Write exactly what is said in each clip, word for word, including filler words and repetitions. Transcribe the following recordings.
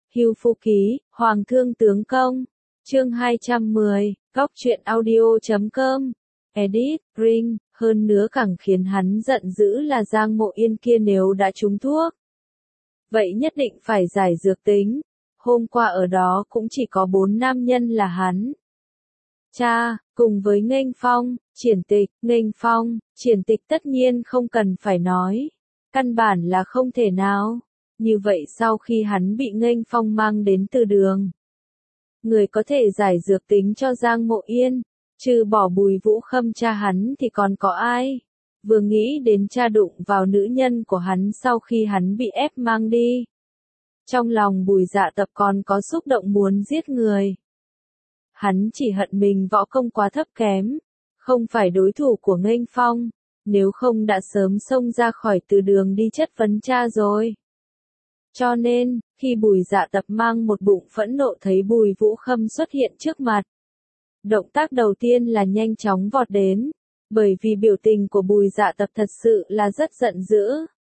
Hưu Phu Ký, Hoàng Thương Tướng Công. Chương hai trăm mười, Góc truyện audio chấm com. Edit, Ring, hơn nữa càng khiến hắn giận dữ là Giang Mộ Yên kia nếu đã trúng thuốc. Vậy nhất định phải giải dược tính. Hôm qua ở đó cũng chỉ có bốn nam nhân là hắn. Cha, cùng với Nghênh Phong, Triển Tịch, Nghênh Phong, Triển Tịch tất nhiên không cần phải nói. Căn bản là không thể nào. Như vậy sau khi hắn bị Nghênh Phong mang đến từ đường, người có thể giải dược tính cho Giang Mộ Yên, trừ bỏ Bùi Vũ Khâm cha hắn thì còn có ai? Vừa nghĩ đến cha đụng vào nữ nhân của hắn sau khi hắn bị ép mang đi, trong lòng Bùi Dạ Tập còn có xúc động muốn giết người. Hắn chỉ hận mình võ công quá thấp kém, không phải đối thủ của Nghênh Phong, nếu không đã sớm xông ra khỏi từ đường đi chất vấn cha rồi. Cho nên, khi Bùi Dạ Tập mang một bụng phẫn nộ thấy Bùi Vũ Khâm xuất hiện trước mặt, động tác đầu tiên là nhanh chóng vọt đến, bởi vì biểu tình của Bùi Dạ Tập thật sự là rất giận dữ,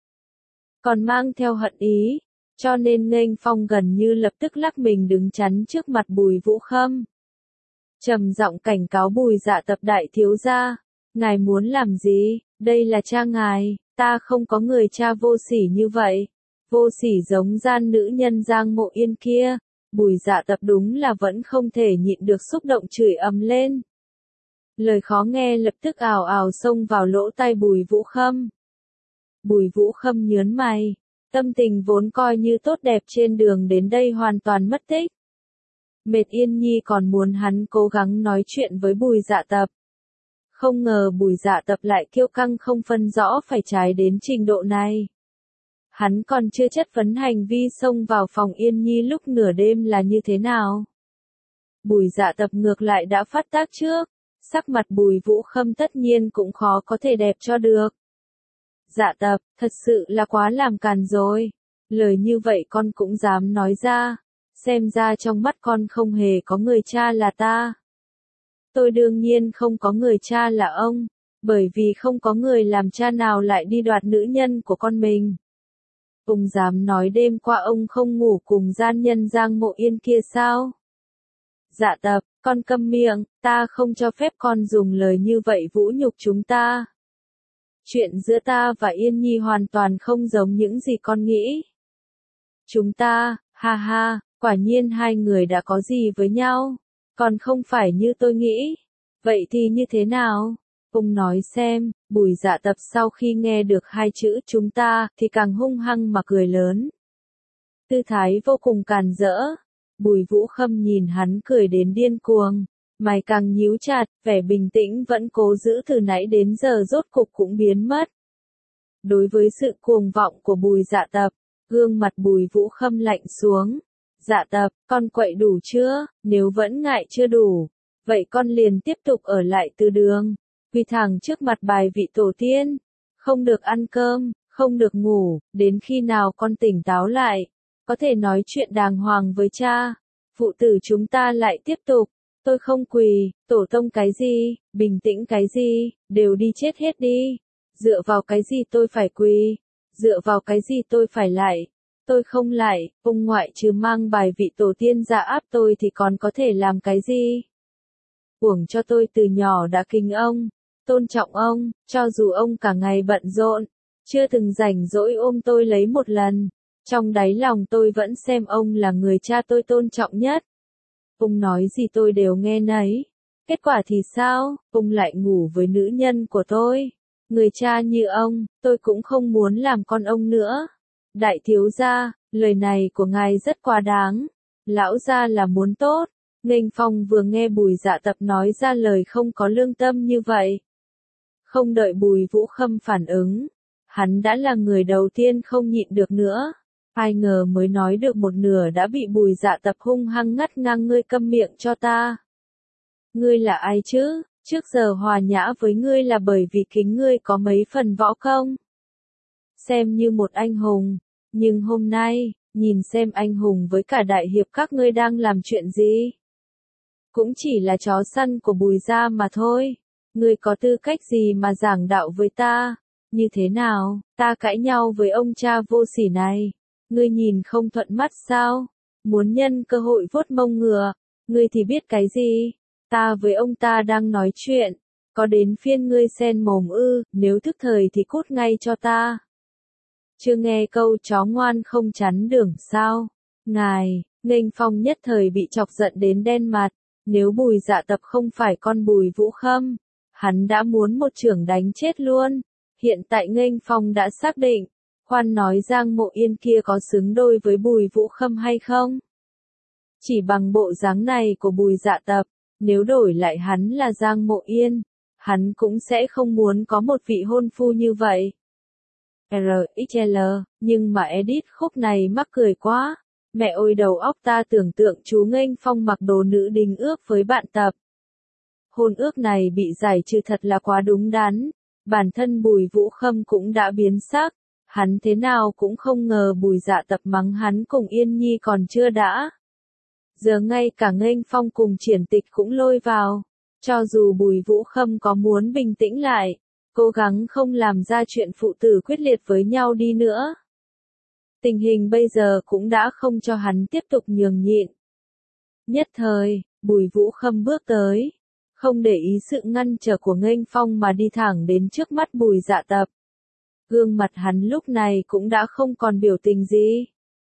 còn mang theo hận ý, cho nên Nghênh Phong gần như lập tức lắc mình đứng chắn trước mặt Bùi Vũ Khâm. Trầm giọng cảnh cáo Bùi Dạ Tập đại thiếu gia, ngài muốn làm gì? Đây là cha ngài, ta không có người cha vô sỉ như vậy. Vô sỉ giống gian nữ nhân Giang Mộ Yên kia. Bùi Dạ Tập đúng là vẫn không thể nhịn được xúc động chửi ầm lên. Lời khó nghe lập tức ào ào xông vào lỗ tai Bùi Vũ Khâm. Bùi Vũ Khâm nhớn mày, tâm tình vốn coi như tốt đẹp trên đường đến đây hoàn toàn mất tích. Mệt Yên Nhi còn muốn hắn cố gắng nói chuyện với Bùi Dạ Tập. Không ngờ Bùi Dạ Tập lại kiêu căng không phân rõ phải trái đến trình độ này. Hắn còn chưa chất vấn hành vi xông vào phòng Yên Nhi lúc nửa đêm là như thế nào. Bùi Dạ Tập ngược lại đã phát tác trước, sắc mặt Bùi Vũ Khâm tất nhiên cũng khó có thể đẹp cho được. Dạ Tập, thật sự là quá làm càn rồi. Lời như vậy con cũng dám nói ra, xem ra trong mắt con không hề có người cha là ta. Tôi đương nhiên không có người cha là ông, bởi vì không có người làm cha nào lại đi đoạt nữ nhân của con mình. Ông dám nói đêm qua ông không ngủ cùng gian nhân Giang Mộ Yên kia sao? Dạ Tập, con câm miệng, ta không cho phép con dùng lời như vậy vũ nhục chúng ta. Chuyện giữa ta và Yên Nhi hoàn toàn không giống những gì con nghĩ. Chúng ta, ha ha, quả nhiên hai người đã có gì với nhau, còn không phải như tôi nghĩ. Vậy thì như thế nào? Ông nói xem. Bùi Dạ Tập sau khi nghe được hai chữ chúng ta thì càng hung hăng mà cười lớn. Tư thái vô cùng càn rỡ. Bùi Vũ Khâm nhìn hắn cười đến điên cuồng, mày càng nhíu chặt, vẻ bình tĩnh vẫn cố giữ từ nãy đến giờ rốt cục cũng biến mất. Đối với sự cuồng vọng của Bùi Dạ Tập, gương mặt Bùi Vũ Khâm lạnh xuống. Dạ Tập, con quậy đủ chưa? Nếu vẫn ngại chưa đủ, vậy con liền tiếp tục ở lại từ đường, quỳ thẳng trước mặt bài vị tổ tiên, không được ăn cơm, không được ngủ, đến khi nào con tỉnh táo lại, có thể nói chuyện đàng hoàng với cha. Phụ tử chúng ta lại tiếp tục, tôi không quỳ, tổ tông cái gì, bình tĩnh cái gì, đều đi chết hết đi. Dựa vào cái gì tôi phải quỳ, dựa vào cái gì tôi phải lại, tôi không lại, ông ngoại trừ mang bài vị tổ tiên ra áp tôi thì còn có thể làm cái gì. Uổng cho tôi từ nhỏ đã kính ông, tôn trọng ông, cho dù ông cả ngày bận rộn, chưa từng rảnh rỗi ôm tôi lấy một lần, trong đáy lòng tôi vẫn xem ông là người cha tôi tôn trọng nhất. Ông nói gì tôi đều nghe nấy. Kết quả thì sao? Ông lại ngủ với nữ nhân của tôi. Người cha như ông, tôi cũng không muốn làm con ông nữa. Đại thiếu gia, lời này của ngài rất quá đáng. Lão gia là muốn tốt. Nghênh Phong vừa nghe Bùi Dạ Tập nói ra lời không có lương tâm như vậy. Không đợi Bùi Vũ Khâm phản ứng, hắn đã là người đầu tiên không nhịn được nữa. Ai ngờ mới nói được một nửa đã bị Bùi Dạ Tập hung hăng ngắt ngang, ngươi câm miệng cho ta. Ngươi là ai chứ? Trước giờ hòa nhã với ngươi là bởi vì kính ngươi có mấy phần võ công. Xem như một anh hùng, nhưng hôm nay, nhìn xem anh hùng với cả đại hiệp các ngươi đang làm chuyện gì? Cũng chỉ là chó săn của Bùi gia mà thôi. Ngươi có tư cách gì mà giảng đạo với ta? Như thế nào, ta cãi nhau với ông cha vô sỉ này? Ngươi nhìn không thuận mắt sao? muốn nhân cơ hội vuốt mông ngựa, ngươi thì biết cái gì? Ta với ông ta đang nói chuyện, có đến phiên ngươi xen mồm ư, nếu thức thời thì cút ngay cho ta. Chưa nghe câu chó ngoan không chắn đường sao? Ngài, Nghênh Phong nhất thời bị chọc giận đến đen mặt, nếu Bùi Dạ Tập không phải con Bùi Vũ Khâm, hắn đã muốn một chưởng đánh chết luôn. Hiện tại Nghênh Phong đã xác định, khoan nói Giang Mộ Yên kia có xứng đôi với Bùi Vũ Khâm hay không? Chỉ bằng bộ dáng này của Bùi Dạ Tập, nếu đổi lại hắn là Giang Mộ Yên, hắn cũng sẽ không muốn có một vị hôn phu như vậy. rờ ích lờ, nhưng mà edit khúc này mắc cười quá. Mẹ ơi đầu óc ta tưởng tượng chú Nghênh Phong mặc đồ nữ đình ước với bạn Tập. Hôn ước này bị giải trừ thật là quá đúng đắn. Bản thân Bùi Vũ Khâm cũng đã biến sắc. Hắn thế nào cũng không ngờ Bùi Dạ Tập mắng hắn cùng Yên Nhi còn chưa đã. Giờ ngay cả Nghênh Phong cùng Triển Tịch cũng lôi vào. Cho dù Bùi Vũ Khâm có muốn bình tĩnh lại, cố gắng không làm ra chuyện phụ tử quyết liệt với nhau đi nữa. Tình hình bây giờ cũng đã không cho hắn tiếp tục nhường nhịn. Nhất thời, Bùi Vũ Khâm bước tới, không để ý sự ngăn trở của Nghênh Phong mà đi thẳng đến trước mắt Bùi Dạ Tập. Gương mặt hắn lúc này cũng đã không còn biểu tình gì.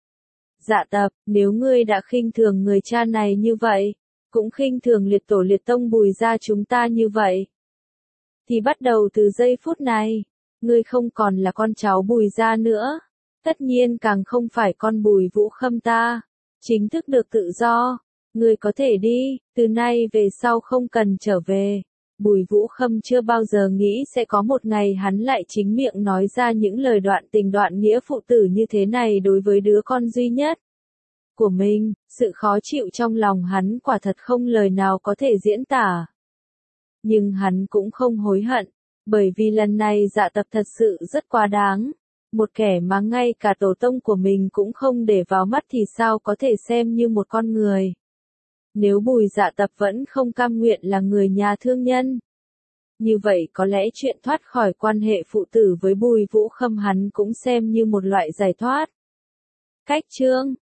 Dạ Tập, nếu ngươi đã khinh thường người cha này như vậy, cũng khinh thường liệt tổ liệt tông Bùi gia chúng ta như vậy, thì bắt đầu từ giây phút này, ngươi không còn là con cháu Bùi gia nữa. Tất nhiên càng không phải con Bùi Vũ Khâm ta, chính thức được tự do, ngươi có thể đi, từ nay về sau không cần trở về. Bùi Vũ Khâm chưa bao giờ nghĩ sẽ có một ngày hắn lại chính miệng nói ra những lời đoạn tình đoạn nghĩa phụ tử như thế này đối với đứa con duy nhất của mình, sự khó chịu trong lòng hắn quả thật không lời nào có thể diễn tả. Nhưng hắn cũng không hối hận, bởi vì lần này Dạ Tập thật sự rất quá đáng. Một kẻ mà ngay cả tổ tông của mình cũng không để vào mắt thì sao có thể xem như một con người. Nếu Bùi Dạ Tập vẫn không cam nguyện là người nhà thương nhân, như vậy có lẽ chuyện thoát khỏi quan hệ phụ tử với Bùi Vũ Khâm hắn cũng xem như một loại giải thoát. Cách chương